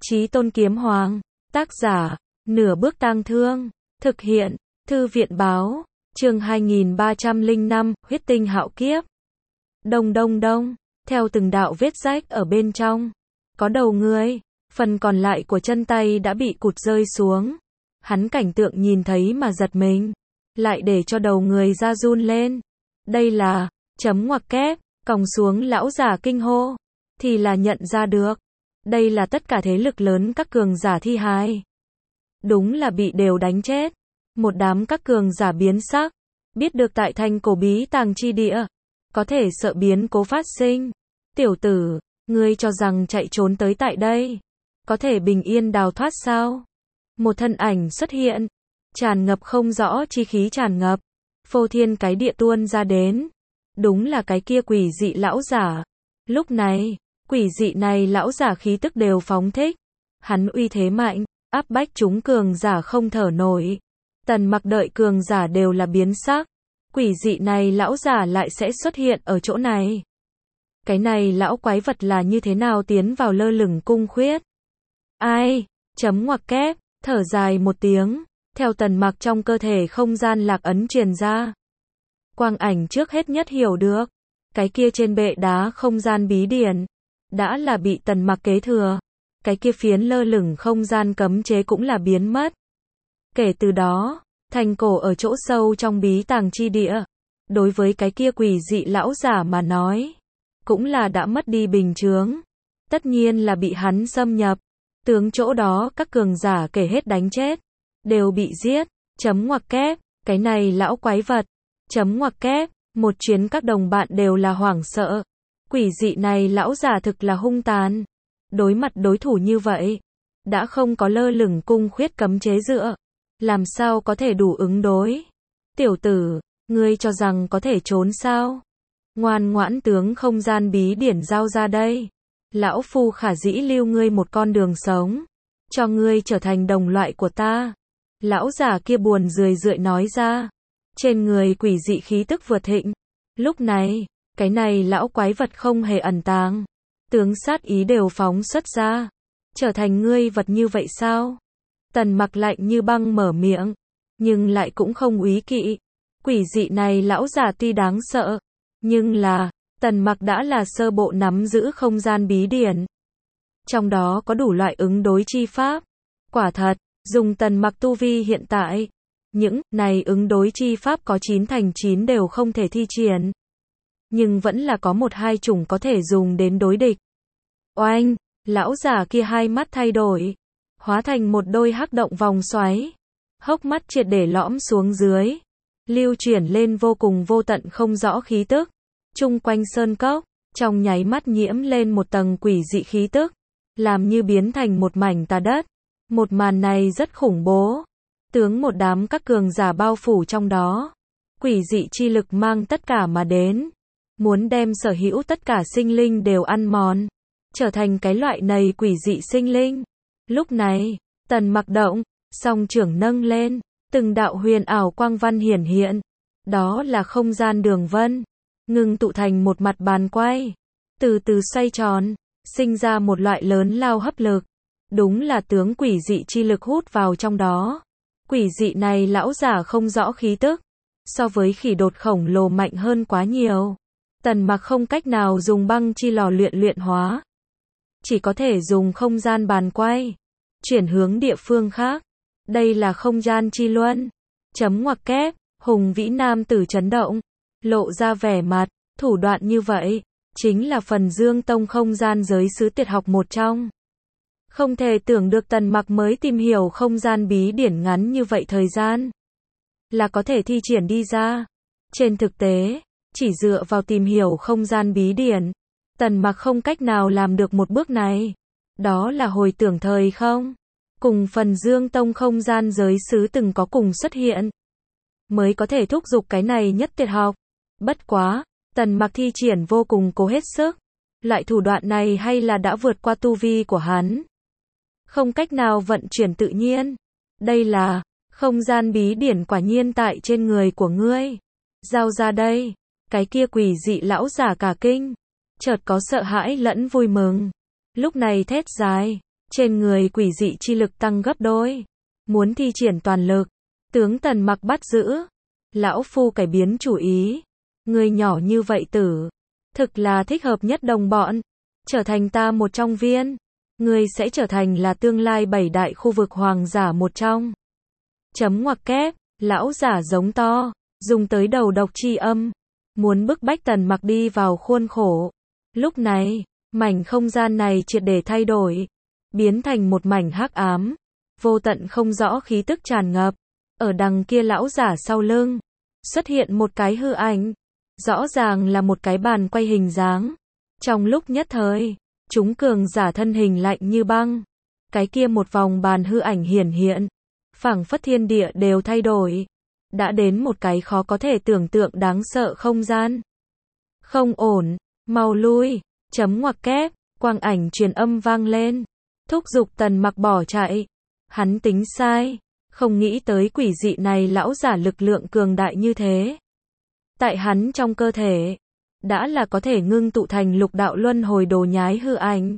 Chí Tôn Kiếm Hoàng. Tác giả, Nửa Bước Tang Thương. Thực hiện, Thư viện Báo. Chương 2305, Huyết Tinh Hạo Kiếp. Đông đông đông, theo từng đạo vết rách ở bên trong, có đầu người, phần còn lại của chân tay đã bị cụt rơi xuống. Hắn cảnh tượng nhìn thấy mà giật mình, lại để cho đầu người ra run lên. Đây là, chấm ngoặc kép, còng xuống lão giả kinh hô, thì là nhận ra được. Đây là tất cả thế lực lớn các cường giả thi hài. Đúng là bị đều đánh chết. Một đám các cường giả biến sắc, biết được tại thành cổ bí tàng chi địa, có thể sợ biến cố phát sinh. Tiểu tử, ngươi cho rằng chạy trốn tới tại đây, có thể bình yên đào thoát sao? Một thân ảnh xuất hiện, tràn ngập không rõ chi khí tràn ngập, phô thiên cái địa tuôn ra đến. Đúng là cái kia quỷ dị lão giả. Lúc này, quỷ dị này lão giả khí tức đều phóng thích. Hắn uy thế mạnh, áp bách chúng cường giả không thở nổi. Tần Mặc đợi cường giả đều là biến sắc. Quỷ dị này lão giả lại sẽ xuất hiện ở chỗ này. Cái này lão quái vật là như thế nào tiến vào lơ lửng cung khuyết? Ai? Chấm ngoặc kép, thở dài một tiếng, theo Tần Mặc trong cơ thể không gian lạc ấn truyền ra. Quang ảnh trước hết nhất hiểu được, cái kia trên bệ đá không gian bí điển, đã là bị Tần Mặc kế thừa. Cái kia phiến lơ lửng không gian cấm chế cũng là biến mất. Kể từ đó, thành cổ ở chỗ sâu trong bí tàng chi địa, đối với cái kia quỷ dị lão giả mà nói, cũng là đã mất đi bình chướng. Tất nhiên là bị hắn xâm nhập. Tướng chỗ đó các cường giả kể hết đánh chết, đều bị giết. Chấm ngoặc kép, cái này lão quái vật. Chấm ngoặc kép, một chuyến các đồng bạn đều là hoảng sợ. Quỷ dị này lão giả thực là hung tàn. Đối mặt đối thủ như vậy, đã không có lơ lửng cung khuyết cấm chế dựa, làm sao có thể đủ ứng đối? Tiểu tử, ngươi cho rằng có thể trốn sao? Ngoan ngoãn tướng không gian bí điển giao ra đây. Lão phu khả dĩ lưu ngươi một con đường sống, cho ngươi trở thành đồng loại của ta. Lão giả kia buồn rười rượi nói ra. Trên người quỷ dị khí tức vượt thịnh. Lúc này, cái này lão quái vật không hề ẩn tàng. Tướng sát ý đều phóng xuất ra. Trở thành ngươi vật như vậy sao? Tần Mặc lạnh như băng mở miệng, nhưng lại cũng không úy kỵ. Quỷ dị này lão giả tuy đáng sợ, nhưng là, Tần Mặc đã là sơ bộ nắm giữ không gian bí điển. Trong đó có đủ loại ứng đối chi pháp. Quả thật, dùng Tần Mặc tu vi hiện tại, những này ứng đối chi pháp có 9 thành 9 đều không thể thi triển. Nhưng vẫn là có một hai chủng có thể dùng đến đối địch. Oanh, lão giả kia hai mắt thay đổi, hóa thành một đôi hắc động vòng xoáy. Hốc mắt triệt để lõm xuống dưới, lưu chuyển lên vô cùng vô tận không rõ khí tức. Chung quanh sơn cốc, trong nháy mắt nhiễm lên một tầng quỷ dị khí tức, làm như biến thành một mảnh tà đất. Một màn này rất khủng bố. Tướng một đám các cường giả bao phủ trong đó. Quỷ dị chi lực mang tất cả mà đến, muốn đem sở hữu tất cả sinh linh đều ăn mòn, trở thành cái loại này quỷ dị sinh linh. Lúc này, Tần Mặc động, song trưởng nâng lên, từng đạo huyền ảo quang văn hiển hiện. Đó là không gian đường vân, ngưng tụ thành một mặt bàn quay, từ từ xoay tròn, sinh ra một loại lớn lao hấp lực. Đúng là tướng quỷ dị chi lực hút vào trong đó. Quỷ dị này lão giả không rõ khí tức, so với khỉ đột khổng lồ mạnh hơn quá nhiều. Tần Mặc không cách nào dùng băng chi lò luyện hóa, chỉ có thể dùng không gian bàn quay, chuyển hướng địa phương khác. Đây là không gian chi luân. Chấm ngoặc kép, hùng vĩ nam tử chấn động, lộ ra vẻ mặt, thủ đoạn như vậy, chính là phần Dương Tông không gian giới sứ tuyệt học một trong. Không thể tưởng được Tần Mặc mới tìm hiểu không gian bí điển ngắn như vậy thời gian, là có thể thi triển đi ra. Trên thực tế, chỉ dựa vào tìm hiểu không gian bí điển, Tần Mặc không cách nào làm được một bước này. Đó là hồi tưởng thời không, cùng phần Dương Tông không gian giới sứ từng có cùng xuất hiện, mới có thể thúc giục cái này nhất tuyệt học. Bất quá, Tần Mặc thi triển vô cùng cố hết sức. Loại thủ đoạn này hay là đã vượt qua tu vi của hắn, không cách nào vận chuyển tự nhiên. Đây là, không gian bí điển quả nhiên tại trên người của ngươi. Giao ra đây. Cái kia quỷ dị lão giả cả kinh, chợt có sợ hãi lẫn vui mừng. Lúc này thét dài, trên người quỷ dị chi lực tăng gấp đôi. Muốn thi triển toàn lực, tướng Tần Mặc bắt giữ. Lão Phu cải biến chủ ý. Người nhỏ như vậy tử, thực là thích hợp nhất đồng bọn. Trở thành ta một trong viên, người sẽ trở thành là tương lai 7 đại khu vực hoàng giả một trong. Chấm ngoặc kép, lão giả giống to, dùng tới đầu độc chi âm, muốn bức bách Tần Mặc đi vào khuôn khổ. Lúc này, mảnh không gian này triệt để thay đổi, biến thành một mảnh hắc ám, vô tận không rõ khí tức tràn ngập. Ở đằng kia lão giả sau lưng, xuất hiện một cái hư ảnh, rõ ràng là một cái bàn quay hình dáng. Trong lúc nhất thời, chúng cường giả thân hình lạnh như băng. Cái kia một vòng bàn hư ảnh hiển hiện, phảng phất thiên địa đều thay đổi, đã đến một cái khó có thể tưởng tượng đáng sợ không gian. Không ổn, mau lui, chấm ngoặc kép, quang ảnh truyền âm vang lên, thúc giục Tần Mặc bỏ chạy. Hắn tính sai, không nghĩ tới quỷ dị này lão giả lực lượng cường đại như thế. Tại hắn trong cơ thể, đã là có thể ngưng tụ thành lục đạo luân hồi đồ nhái hư ảnh.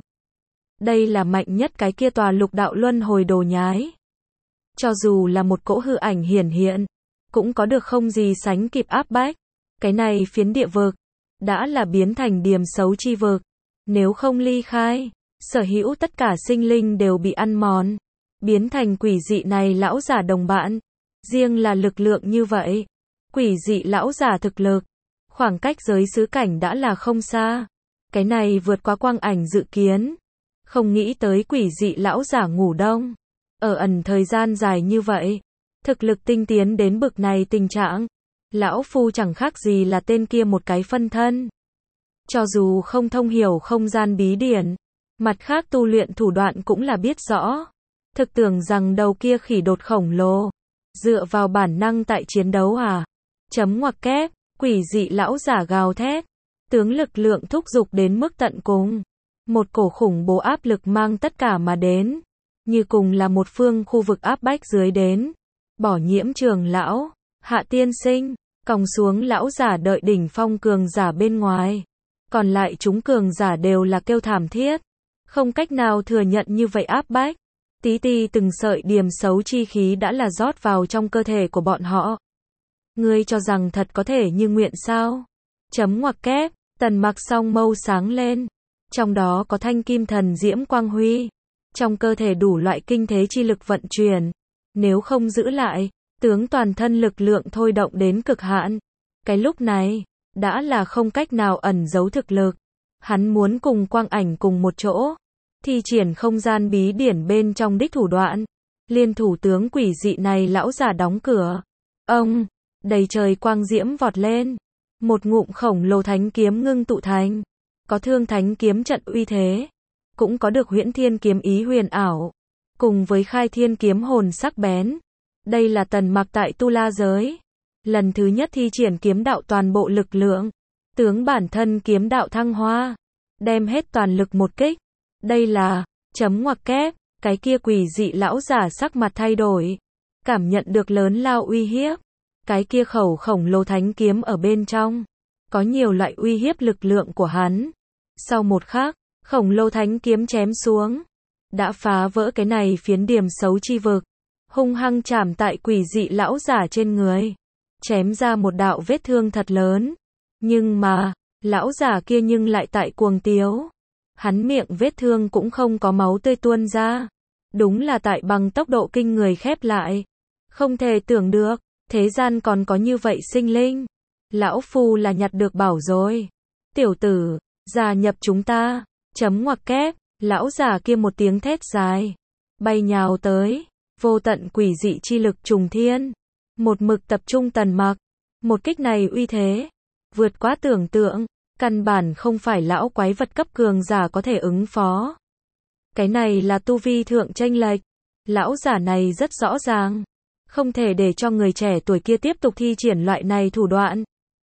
Đây là mạnh nhất cái kia tòa lục đạo luân hồi đồ nhái. Cho dù là một cỗ hư ảnh hiển hiện, cũng có được không gì sánh kịp áp bách. Cái này phiến địa vực, đã là biến thành điểm xấu chi vực. Nếu không ly khai, sở hữu tất cả sinh linh đều bị ăn mòn, biến thành quỷ dị này lão giả đồng bạn. Riêng là lực lượng như vậy, quỷ dị lão giả thực lực, khoảng cách giới xứ cảnh đã là không xa. Cái này vượt quá quang ảnh dự kiến. Không nghĩ tới quỷ dị lão giả ngủ đông, ở ẩn thời gian dài như vậy, thực lực tinh tiến đến bực này tình trạng. Lão Phu chẳng khác gì là tên kia một cái phân thân. Cho dù không thông hiểu không gian bí điển, mặt khác tu luyện thủ đoạn cũng là biết rõ. Thực tưởng rằng đầu kia khỉ đột khổng lồ, dựa vào bản năng tại chiến đấu à? Chấm ngoặc kép, quỷ dị lão giả gào thét, tướng lực lượng thúc giục đến mức tận cùng. Một cổ khủng bố áp lực mang tất cả mà đến, như cùng là một phương khu vực áp bách dưới đến. Bỏ Nhiễm trưởng lão, Hạ tiên sinh, còng xuống lão giả đợi đỉnh phong cường giả bên ngoài. Còn lại chúng cường giả đều là kêu thảm thiết, không cách nào thừa nhận như vậy áp bách. Tí ti từng sợi điểm xấu chi khí đã là rót vào trong cơ thể của bọn họ. Ngươi cho rằng thật có thể như nguyện sao? Chấm ngoặc kép, Tần Mặc song mâu sáng lên. Trong đó có thanh kim thần diễm quang huy. Trong cơ thể đủ loại kinh thế chi lực vận chuyển. Nếu không giữ lại, tướng toàn thân lực lượng thôi động đến cực hạn. Cái lúc này, đã là không cách nào ẩn giấu thực lực. Hắn muốn cùng quang ảnh cùng một chỗ, thi triển không gian bí điển bên trong đích thủ đoạn. Liên thủ tướng quỷ dị này lão giả đóng cửa. Ông, đầy trời quang diễm vọt lên. Một ngụm khổng lồ thánh kiếm ngưng tụ thành. Có thương thánh kiếm trận uy thế, cũng có được huyễn thiên kiếm ý huyền ảo, cùng với khai thiên kiếm hồn sắc bén. Đây là Tần Mặc tại Tu La giới, lần thứ nhất thi triển kiếm đạo toàn bộ lực lượng, tướng bản thân kiếm đạo thăng hoa, đem hết toàn lực một kích. Đây là, chấm ngoặc kép, cái kia quỷ dị lão giả sắc mặt thay đổi, cảm nhận được lớn lao uy hiếp. Cái kia khổng lồ thánh kiếm ở bên trong, có nhiều loại uy hiếp lực lượng của hắn. Sau một khắc, khổng lồ thánh kiếm chém xuống, đã phá vỡ cái này phiến điểm xấu chi vực, hung hăng chạm tại quỷ dị lão giả trên người, chém ra một đạo vết thương thật lớn. Nhưng mà, lão giả kia nhưng lại tại cuồng tiếu. Hắn miệng vết thương cũng không có máu tươi tuôn ra. Đúng là tại bằng tốc độ kinh người khép lại. Không thể tưởng được, thế gian còn có như vậy sinh linh. Lão Phu là nhặt được bảo rồi. Tiểu tử, gia nhập chúng ta. Chấm ngoặc kép, lão giả kia một tiếng thét dài, bay nhào tới, vô tận quỷ dị chi lực trùng thiên, một mực tập trung Tần Mặc. Một kích này uy thế, vượt quá tưởng tượng, căn bản không phải lão quái vật cấp cường giả có thể ứng phó. Cái này là tu vi thượng chênh lệch. Lão giả này rất rõ ràng, không thể để cho người trẻ tuổi kia tiếp tục thi triển loại này thủ đoạn.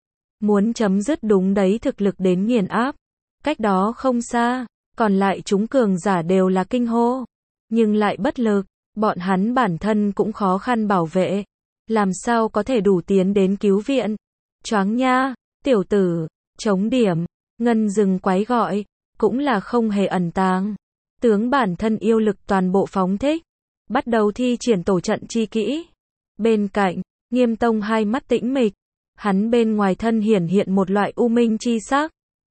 Muốn chấm dứt đúng đấy thực lực đến nghiền áp. Cách đó không xa, còn lại chúng cường giả đều là kinh hô, nhưng lại bất lực, bọn hắn bản thân cũng khó khăn bảo vệ, làm sao có thể đủ tiến đến cứu viện. Choáng nha, tiểu tử, chống điểm, ngân rừng quái gọi, cũng là không hề ẩn tàng. Tướng bản thân yêu lực toàn bộ phóng thích, bắt đầu thi triển tổ trận chi kỹ. Bên cạnh, Nghiêm Tông hai mắt tĩnh mịch, hắn bên ngoài thân hiển hiện một loại u minh chi sắc.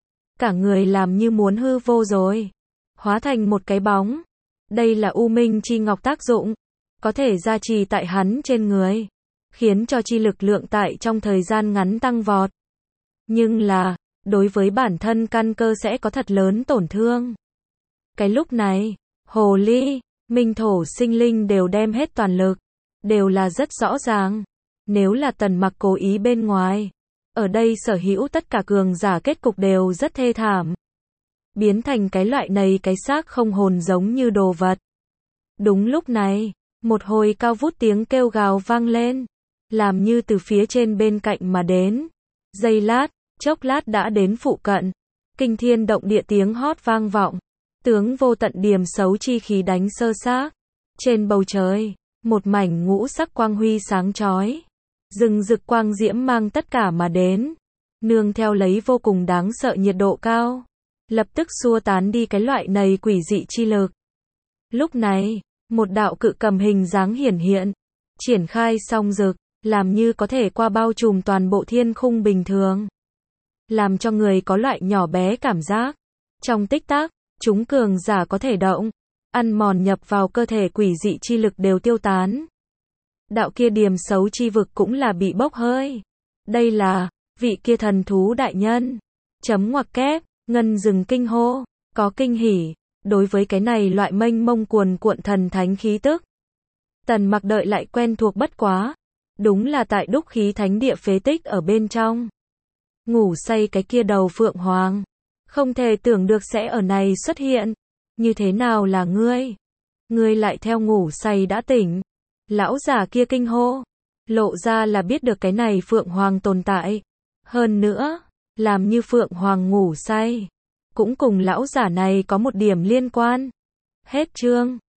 Cả người làm như muốn hư vô rồi, hóa thành một cái bóng. Đây là u minh chi ngọc tác dụng, có thể gia trì tại hắn trên người, khiến cho chi lực lượng tại trong thời gian ngắn tăng vọt. Nhưng là, đối với bản thân căn cơ sẽ có thật lớn tổn thương. Cái lúc này, hồ ly, minh thổ sinh linh đều đem hết toàn lực, đều là rất rõ ràng. Nếu là Tần Mặc cố ý bên ngoài, ở đây sở hữu tất cả cường giả kết cục đều rất thê thảm. Biến thành cái loại này cái xác không hồn giống như đồ vật. Đúng lúc này, một hồi cao vút tiếng kêu gào vang lên, làm như từ phía trên bên cạnh mà đến. Giây lát, chốc lát đã đến phụ cận. Kinh thiên động địa tiếng hót vang vọng. Tướng vô tận điềm xấu chi khí đánh sơ xác. Trên bầu trời, một mảnh ngũ sắc quang huy sáng chói. Rừng rực quang diễm mang tất cả mà đến. Nương theo lấy vô cùng đáng sợ nhiệt độ cao. Lập tức xua tán đi cái loại này quỷ dị chi lực. Lúc này, một đạo cự cầm hình dáng hiển hiện. Triển khai song rực, làm như có thể qua bao trùm toàn bộ thiên khung bình thường. Làm cho người có loại nhỏ bé cảm giác. Trong tích tắc, chúng cường giả có thể động, ăn mòn nhập vào cơ thể quỷ dị chi lực đều tiêu tán. Đạo kia điềm xấu chi vực cũng là bị bốc hơi. Đây là, vị kia thần thú đại nhân. Chấm ngoặc kép, ngân dừng kinh hô, có kinh hỉ, đối với cái này loại mênh mông cuồn cuộn thần thánh khí tức. Tần Mặc đợi lại quen thuộc bất quá. Đúng là tại đúc khí thánh địa phế tích ở bên trong. Ngủ say cái kia đầu phượng hoàng. Không thể tưởng được sẽ ở này xuất hiện. Như thế nào là ngươi? Ngươi lại theo ngủ say đã tỉnh. Lão giả kia kinh hô. Lộ ra là biết được cái này phượng hoàng tồn tại. Hơn nữa, làm như phượng hoàng ngủ say. Cũng cùng lão giả này có một điểm liên quan. Hết chương.